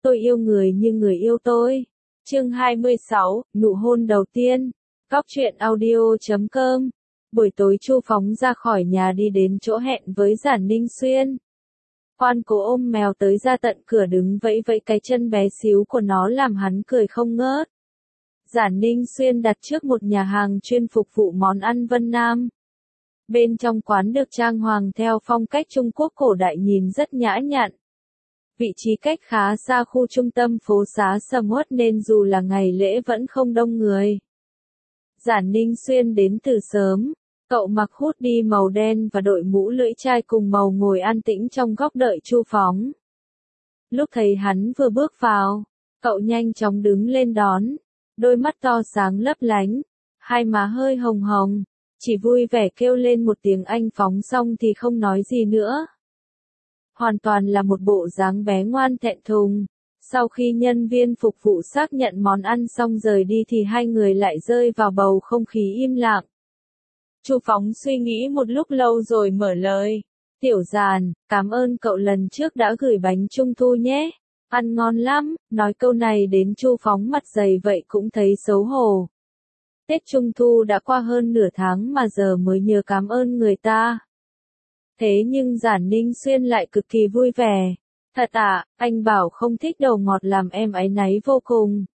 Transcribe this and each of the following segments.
tôi yêu người như người yêu tôi. Chương 26, nụ hôn đầu tiên. Góc truyện audio.com. Buổi tối Chu phóng ra khỏi nhà đi đến chỗ hẹn với Giản Ninh Xuyên. Hoan Cố ôm mèo tới ra tận cửa đứng vẫy vẫy cái chân bé xíu của nó làm hắn cười không ngớt. Giản Ninh Xuyên đặt trước một nhà hàng chuyên phục vụ món ăn Vân Nam. Bên trong quán được trang hoàng theo phong cách Trung Quốc cổ đại nhìn rất nhã nhặn. Vị trí cách khá xa khu trung tâm phố xá sầm uất nên dù là ngày lễ vẫn không đông người. Giản Ninh Xuyên đến từ sớm, cậu mặc hoodie màu đen và đội mũ lưỡi chai cùng màu ngồi an tĩnh trong góc đợi Chu Phóng. Lúc thấy hắn vừa bước vào, cậu nhanh chóng đứng lên đón, đôi mắt to sáng lấp lánh, hai má hơi hồng hồng, chỉ vui vẻ kêu lên một tiếng anh Phóng xong thì không nói gì nữa. Hoàn toàn là một bộ dáng bé ngoan thẹn thùng. Sau khi nhân viên phục vụ xác nhận món ăn xong rời đi thì hai người lại rơi vào bầu không khí im lặng. Chu Phóng suy nghĩ một lúc lâu rồi mở lời. Tiểu Giản, cảm ơn cậu lần trước đã gửi bánh trung thu nhé. Ăn ngon lắm, nói câu này đến Chu Phóng mặt dày vậy cũng thấy xấu hổ. Tết Trung Thu đã qua hơn nửa tháng mà giờ mới nhớ cảm ơn người ta. Thế nhưng Giản Ninh Xuyên lại cực kỳ vui vẻ. Thật à, anh bảo không thích đầu ngọt làm em áy náy vô cùng.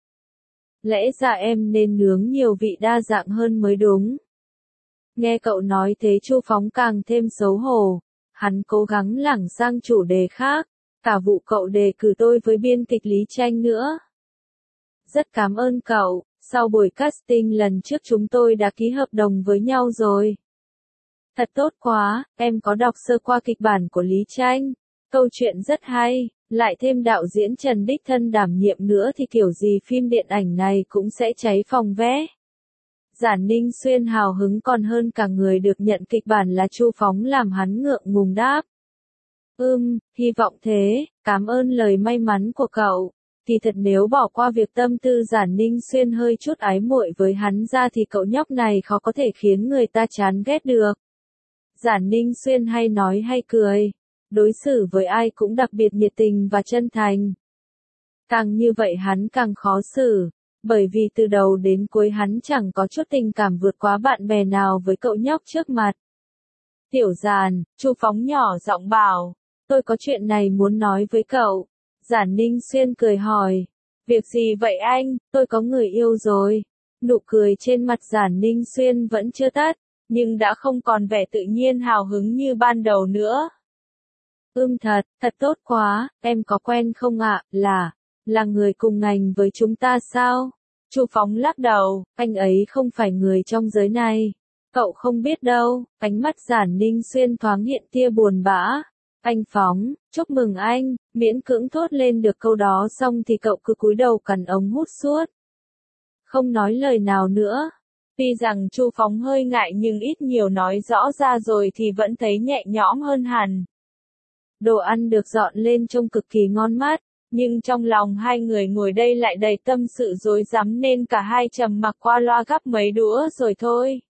Lẽ ra em nên nướng nhiều vị đa dạng hơn mới đúng. Nghe cậu nói thế Chu Phóng càng thêm xấu hổ. Hắn cố gắng lảng sang chủ đề khác. Cả vụ cậu đề cử tôi với biên kịch Lý Tranh nữa. Rất cảm ơn cậu, sau buổi casting lần trước chúng tôi đã ký hợp đồng với nhau rồi. Thật tốt quá, em có đọc sơ qua kịch bản của Lý Tranh. Câu chuyện rất hay, lại thêm đạo diễn Trần đích thân đảm nhiệm nữa thì kiểu gì phim điện ảnh này cũng sẽ cháy phòng vé. Giản Ninh Xuyên hào hứng còn hơn cả người được nhận kịch bản là Chu Phóng làm hắn ngượng ngùng đáp. Hy vọng thế, cảm ơn lời may mắn của cậu. Thì thật nếu bỏ qua việc tâm tư Giản Ninh Xuyên hơi chút ái muội với hắn ra thì cậu nhóc này khó có thể khiến người ta chán ghét được. Giản Ninh Xuyên hay nói hay cười. Đối xử với ai cũng đặc biệt nhiệt tình và chân thành. Càng như vậy hắn càng khó xử, bởi vì từ đầu đến cuối hắn chẳng có chút tình cảm vượt quá bạn bè nào với cậu nhóc trước mặt. Tiểu Giản, Chu Phóng nhỏ giọng bảo, tôi có chuyện này muốn nói với cậu. Giản Ninh Xuyên cười hỏi, việc gì vậy anh, tôi có người yêu rồi. Nụ cười trên mặt Giản Ninh Xuyên vẫn chưa tắt, nhưng đã không còn vẻ tự nhiên hào hứng như ban đầu nữa. Thật tốt quá, em có quen không ạ, là người cùng ngành với chúng ta sao? Chu Phóng lắc đầu, anh ấy không phải người trong giới này. Cậu không biết đâu, ánh mắt Giản Ninh Xuyên thoáng hiện tia buồn bã. Anh Phóng, chúc mừng anh, miễn cưỡng thốt lên được câu đó xong thì cậu cứ cúi đầu cắn ống hút suốt. Không nói lời nào nữa. Tuy rằng Chu Phóng hơi ngại nhưng ít nhiều nói rõ ra rồi thì vẫn thấy nhẹ nhõm hơn hẳn. Đồ ăn được dọn lên trông cực kỳ ngon mát, nhưng trong lòng hai người ngồi đây lại đầy tâm sự rối rắm nên cả hai trầm mặc qua loa gắp mấy đũa rồi thôi.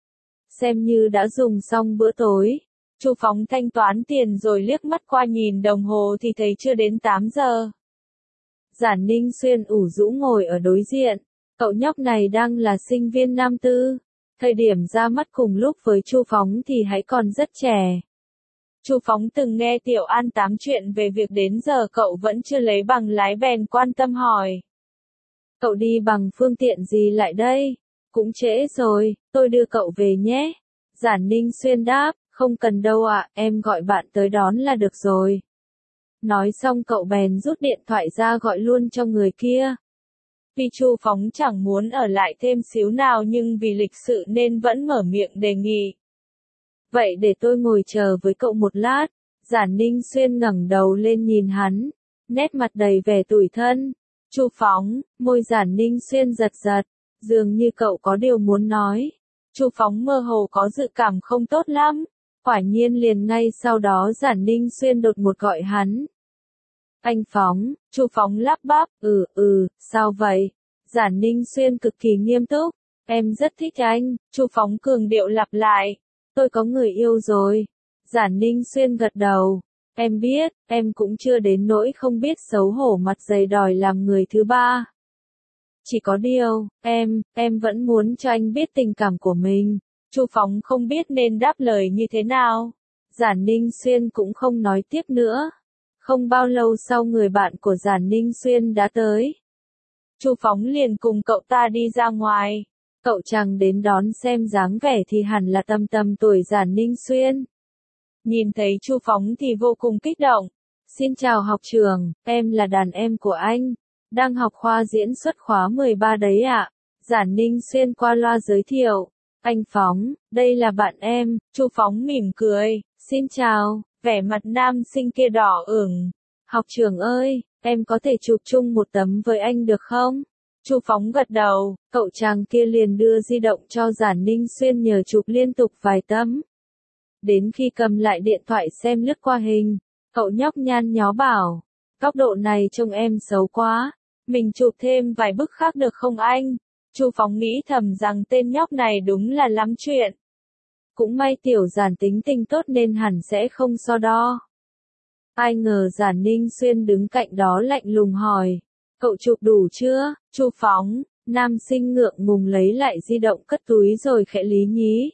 Xem như đã dùng xong bữa tối, Chu Phóng thanh toán tiền rồi liếc mắt qua nhìn đồng hồ thì thấy chưa đến 8 giờ. Giản Ninh Xuyên ủ rũ ngồi ở đối diện, cậu nhóc này đang là sinh viên năm tư, thời điểm ra mắt cùng lúc với Chu Phóng thì hãy còn rất trẻ. Chu Phóng từng nghe Tiểu An tám chuyện về việc đến giờ cậu vẫn chưa lấy bằng lái bèn quan tâm hỏi. Cậu đi bằng phương tiện gì lại đây? Cũng trễ rồi, tôi đưa cậu về nhé. Giản Ninh Xuyên đáp, không cần đâu ạ, em gọi bạn tới đón là được rồi. Nói xong cậu bèn rút điện thoại ra gọi luôn cho người kia. Vì Chu Phóng chẳng muốn ở lại thêm xíu nào nhưng vì lịch sự nên vẫn mở miệng đề nghị. Vậy để tôi ngồi chờ với cậu một lát. Giản Ninh Xuyên ngẩng đầu lên nhìn hắn, nét mặt đầy vẻ tủi thân. Chu Phóng, môi Giản Ninh Xuyên giật giật, dường như cậu có điều muốn nói. Chu Phóng mơ hồ có dự cảm không tốt lắm. Quả nhiên liền ngay sau đó Giản Ninh Xuyên đột ngột gọi hắn. Anh Phóng, Chu Phóng lắp bắp, sao vậy? Giản Ninh Xuyên cực kỳ nghiêm túc, em rất thích anh. Chu Phóng cường điệu lặp lại. Tôi có người yêu rồi. Giản Ninh Xuyên gật đầu. Em biết, em cũng chưa đến nỗi không biết xấu hổ mặt dày đòi làm người thứ ba. Chỉ có điều, em vẫn muốn cho anh biết tình cảm của mình. Chu Phóng không biết nên đáp lời như thế nào. Giản Ninh Xuyên cũng không nói tiếp nữa. Không bao lâu sau người bạn của Giản Ninh Xuyên đã tới. Chu Phóng liền cùng cậu ta đi ra ngoài. Cậu chàng đến đón xem dáng vẻ thì hẳn là tầm tầm tuổi Giản Ninh Xuyên. Nhìn thấy Chu Phóng thì vô cùng kích động. Xin chào học trưởng, em là đàn em của anh. Đang học khoa diễn xuất khóa 13 đấy ạ. Giản Ninh Xuyên qua loa giới thiệu. Anh Phóng, đây là bạn em. Chu Phóng mỉm cười. Xin chào, vẻ mặt nam sinh kia đỏ ửng. Học trưởng ơi, em có thể chụp chung một tấm với anh được không? Chu Phóng gật đầu, cậu chàng kia liền đưa di động cho Giản Ninh Xuyên nhờ chụp liên tục vài tấm. Đến khi cầm lại điện thoại xem lướt qua hình, cậu nhóc nhăn nhó bảo, góc độ này trông em xấu quá, mình chụp thêm vài bức khác được không anh? Chu Phóng nghĩ thầm rằng tên nhóc này đúng là lắm chuyện. Cũng may tiểu Giản tính tình tốt nên hẳn sẽ không so đo. Ai ngờ Giản Ninh Xuyên đứng cạnh đó lạnh lùng hỏi, cậu chụp đủ chưa? Chu Phóng, nam sinh ngượng ngùng lấy lại di động cất túi rồi khẽ lý nhí.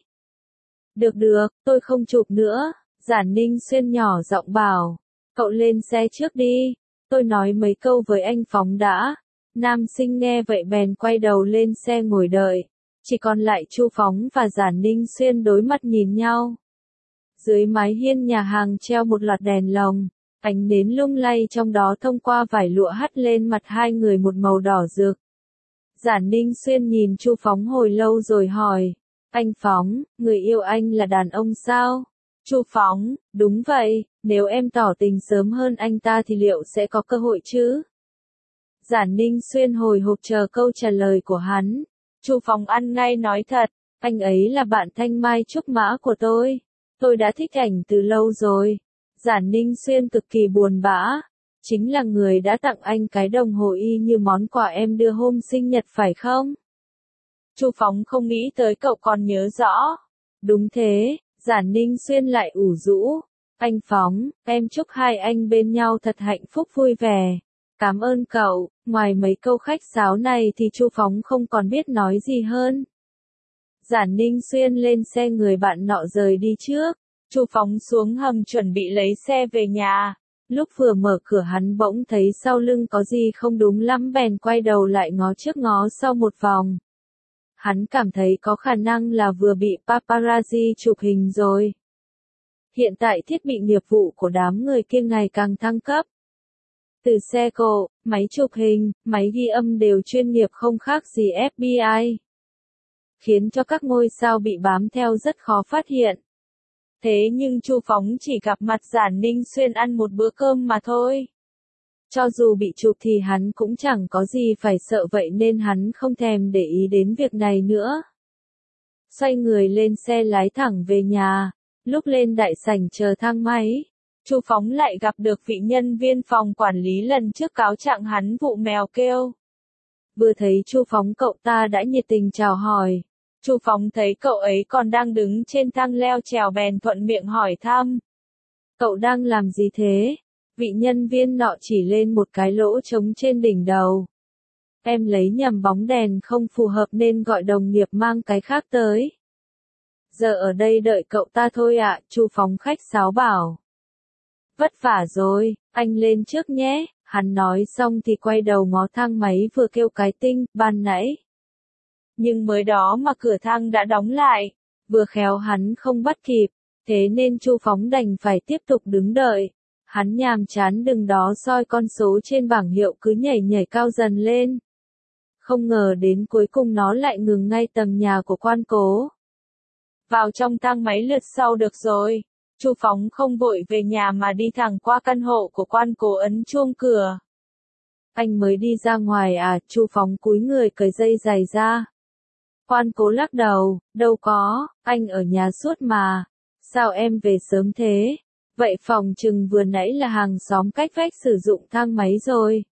Được, tôi không chụp nữa. Giản Ninh Xuyên nhỏ giọng bảo, cậu lên xe trước đi, tôi nói mấy câu với anh Phóng đã. Nam sinh nghe vậy bèn quay đầu lên xe ngồi đợi, chỉ còn lại Chu Phóng và Giản Ninh Xuyên đối mặt nhìn nhau. Dưới mái hiên nhà hàng treo một loạt đèn lồng, ánh nến lung lay trong đó thông qua vải lụa hắt lên mặt hai người một màu đỏ rực. Giản Ninh Xuyên nhìn Chu Phóng hồi lâu rồi hỏi, anh Phóng, người yêu anh là đàn ông sao? Chu Phóng, đúng vậy, nếu em tỏ tình sớm hơn anh ta thì liệu sẽ có cơ hội chứ? Giản Ninh Xuyên hồi hộp chờ câu trả lời của hắn. Chu Phóng ăn ngay nói thật, anh ấy là bạn thanh mai trúc mã của tôi. Tôi đã thích ảnh từ lâu rồi. Giản Ninh Xuyên cực kỳ buồn bã. Chính là người đã tặng anh cái đồng hồ y như món quà em đưa hôm sinh nhật phải không? Chu Phóng không nghĩ tới cậu còn nhớ rõ. Đúng thế, Giản Ninh Xuyên lại ủ rũ. Anh Phóng, em chúc hai anh bên nhau thật hạnh phúc vui vẻ. Cảm ơn cậu. Ngoài mấy câu khách sáo này thì Chu Phóng không còn biết nói gì hơn. Giản Ninh Xuyên lên xe người bạn nọ rời đi trước. Chu Phóng xuống hầm chuẩn bị lấy xe về nhà. Lúc vừa mở cửa hắn bỗng thấy sau lưng có gì không đúng lắm bèn quay đầu lại ngó trước ngó sau một vòng. Hắn cảm thấy có khả năng là vừa bị paparazzi chụp hình rồi. Hiện tại thiết bị nghiệp vụ của đám người kia ngày càng thăng cấp. Từ xe cộ, máy chụp hình, máy ghi âm đều chuyên nghiệp không khác gì FBI. Khiến cho các ngôi sao bị bám theo rất khó phát hiện. Thế nhưng Chu Phóng chỉ gặp mặt Giản Ninh Xuyên ăn một bữa cơm mà thôi. Cho dù bị chụp thì hắn cũng chẳng có gì phải sợ vậy nên hắn không thèm để ý đến việc này nữa. Xoay người lên xe lái thẳng về nhà, lúc lên đại sảnh chờ thang máy. Chu Phóng lại gặp được vị nhân viên phòng quản lý lần trước cáo trạng hắn vụ mèo kêu. Vừa thấy Chu Phóng cậu ta đã nhiệt tình chào hỏi. Chu Phóng thấy cậu ấy còn đang đứng trên thang leo trèo bèn thuận miệng hỏi thăm. Cậu đang làm gì thế? Vị nhân viên nọ chỉ lên một cái lỗ trống trên đỉnh đầu. Em lấy nhầm bóng đèn không phù hợp nên gọi đồng nghiệp mang cái khác tới. Giờ ở đây đợi cậu ta thôi ạ, Chu Phóng khách sáo bảo. Vất vả rồi, anh lên trước nhé, hắn nói xong thì quay đầu ngó thang máy vừa kêu cái tinh, ban nãy. Nhưng mới đó mà cửa thang đã đóng lại, vừa khéo hắn không bắt kịp, thế nên Chu Phóng đành phải tiếp tục đứng đợi. Hắn nhàm chán đứng đó soi con số trên bảng hiệu cứ nhảy nhảy cao dần lên. Không ngờ đến cuối cùng nó lại ngừng ngay tầng nhà của quan cố. Vào trong thang máy lượt sau được rồi. Chu Phóng không vội về nhà mà đi thẳng qua căn hộ của quan cố ấn chuông cửa. Anh mới đi ra ngoài à? Chu Phóng cúi người cởi dây giày ra. Quan cố lắc đầu, đâu có, anh ở nhà suốt mà. Sao em về sớm thế? Vậy phòng chừng vừa nãy là hàng xóm cách vách sử dụng thang máy rồi.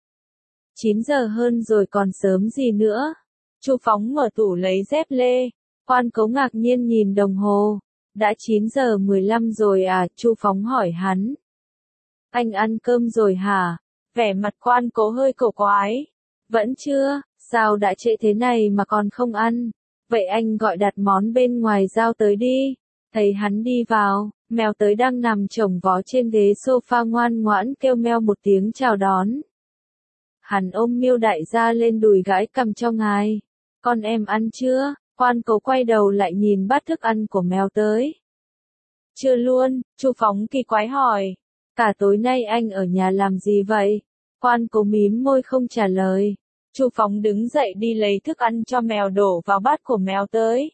9 giờ hơn rồi còn sớm gì nữa. Chu Phóng mở tủ lấy dép lê. Quan cố ngạc nhiên nhìn đồng hồ. Đã 9 giờ 15 rồi à? Chu Phóng hỏi hắn. Anh ăn cơm rồi hả? Vẻ mặt Quan Cố hơi cổ quái. Vẫn chưa, sao đã trễ thế này mà còn không ăn? Vậy anh gọi đặt món bên ngoài giao tới đi. Thấy hắn đi vào, mèo tới đang nằm chồng vó trên ghế sofa ngoan ngoãn kêu meo một tiếng chào đón. Hắn ôm Miêu đại gia lên đùi gãi cằm cho ngài. Con em ăn chưa? Quan Cố quay đầu lại nhìn bát thức ăn của mèo tới. Chưa luôn, Chu Phóng kỳ quái hỏi. Cả tối nay anh ở nhà làm gì vậy? Quan Cố mím môi không trả lời. Chu Phóng đứng dậy đi lấy thức ăn cho mèo đổ vào bát của mèo tới.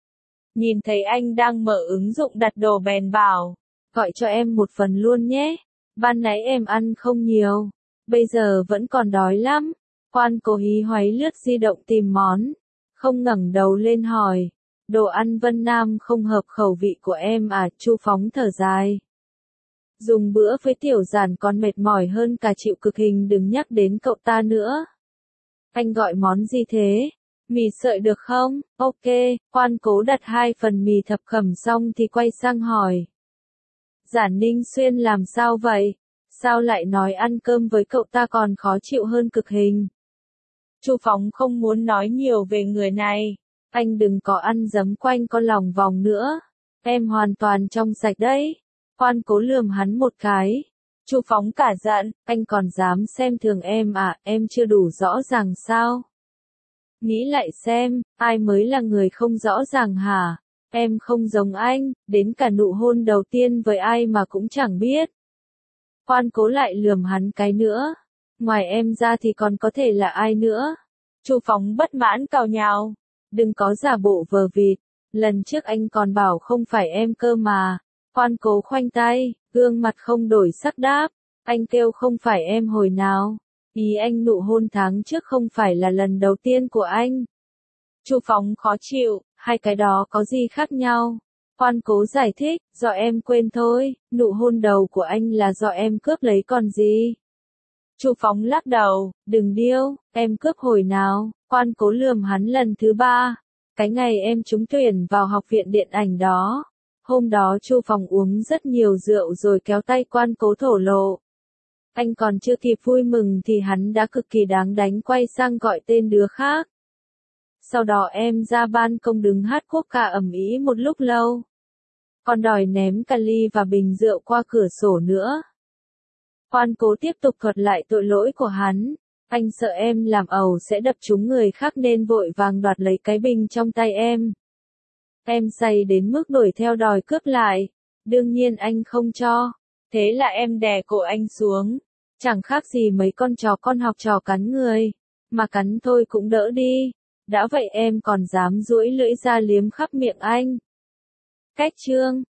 Nhìn thấy anh đang mở ứng dụng đặt đồ bèn bảo. Gọi cho em một phần luôn nhé. Ban nãy em ăn không nhiều. Bây giờ vẫn còn đói lắm. Quan Cố hí hoáy lướt di động tìm món. Không ngẩng đầu lên hỏi. Đồ ăn Vân Nam không hợp khẩu vị của em à? Chu Phóng thở dài. Dùng bữa với Tiểu Giản còn mệt mỏi hơn cả chịu cực hình, đừng nhắc đến cậu ta nữa. Anh gọi món gì thế? Mì sợi được không? Ok, Quan Cố đặt 2 phần mì thập cẩm xong thì quay sang hỏi. Giản Ninh Xuyên làm sao vậy? Sao lại nói ăn cơm với cậu ta còn khó chịu hơn cực hình? Chu Phóng không muốn nói nhiều về người này. Anh đừng có ăn dấm quanh con lòng vòng nữa. Em hoàn toàn trong sạch đấy. Quan Cố lườm hắn một cái. Chu Phóng cả giận, anh còn dám xem thường em à? Em chưa đủ rõ ràng sao? Nghĩ lại xem, ai mới là người không rõ ràng hả? Em không giống anh, đến cả nụ hôn đầu tiên với ai mà cũng chẳng biết. Quan Cố lại lườm hắn cái nữa. Ngoài em ra thì còn có thể là ai nữa? Chu Phóng bất mãn cào nhào. Đừng có giả bộ vờ vịt. Lần trước anh còn bảo không phải em cơ mà. Quan Cố khoanh tay, gương mặt không đổi sắc đáp. Anh kêu không phải em hồi nào? Ý anh nụ hôn tháng trước không phải là lần đầu tiên của anh. Chu Phóng khó chịu, hai cái đó có gì khác nhau? Quan Cố giải thích, do em quên thôi, nụ hôn đầu của anh là do em cướp lấy còn gì. Chu Phóng lắc đầu, đừng điêu, em cướp hồi nào? Quan Cố lườm hắn lần thứ 3. Cái ngày em trúng tuyển vào học viện điện ảnh đó. Hôm đó Chu Phóng uống rất nhiều rượu rồi kéo tay Quan Cố thổ lộ. Anh còn chưa kịp vui mừng thì hắn đã cực kỳ đáng đánh quay sang gọi tên đứa khác. Sau đó em ra ban công đứng hát quốc ca ầm ĩ một lúc lâu. Còn đòi ném cả ly và bình rượu qua cửa sổ nữa. Quan Cố tiếp tục thuật lại tội lỗi của hắn. Anh sợ em làm ẩu sẽ đập trúng người khác nên vội vàng đoạt lấy cái bình trong tay em. Em say đến mức đuổi theo đòi cướp lại. Đương nhiên anh không cho. Thế là em đè cổ anh xuống. Chẳng khác gì mấy con chó con học trò cắn người. Mà cắn thôi cũng đỡ đi. Đã vậy em còn dám duỗi lưỡi ra liếm khắp miệng anh. Cách chương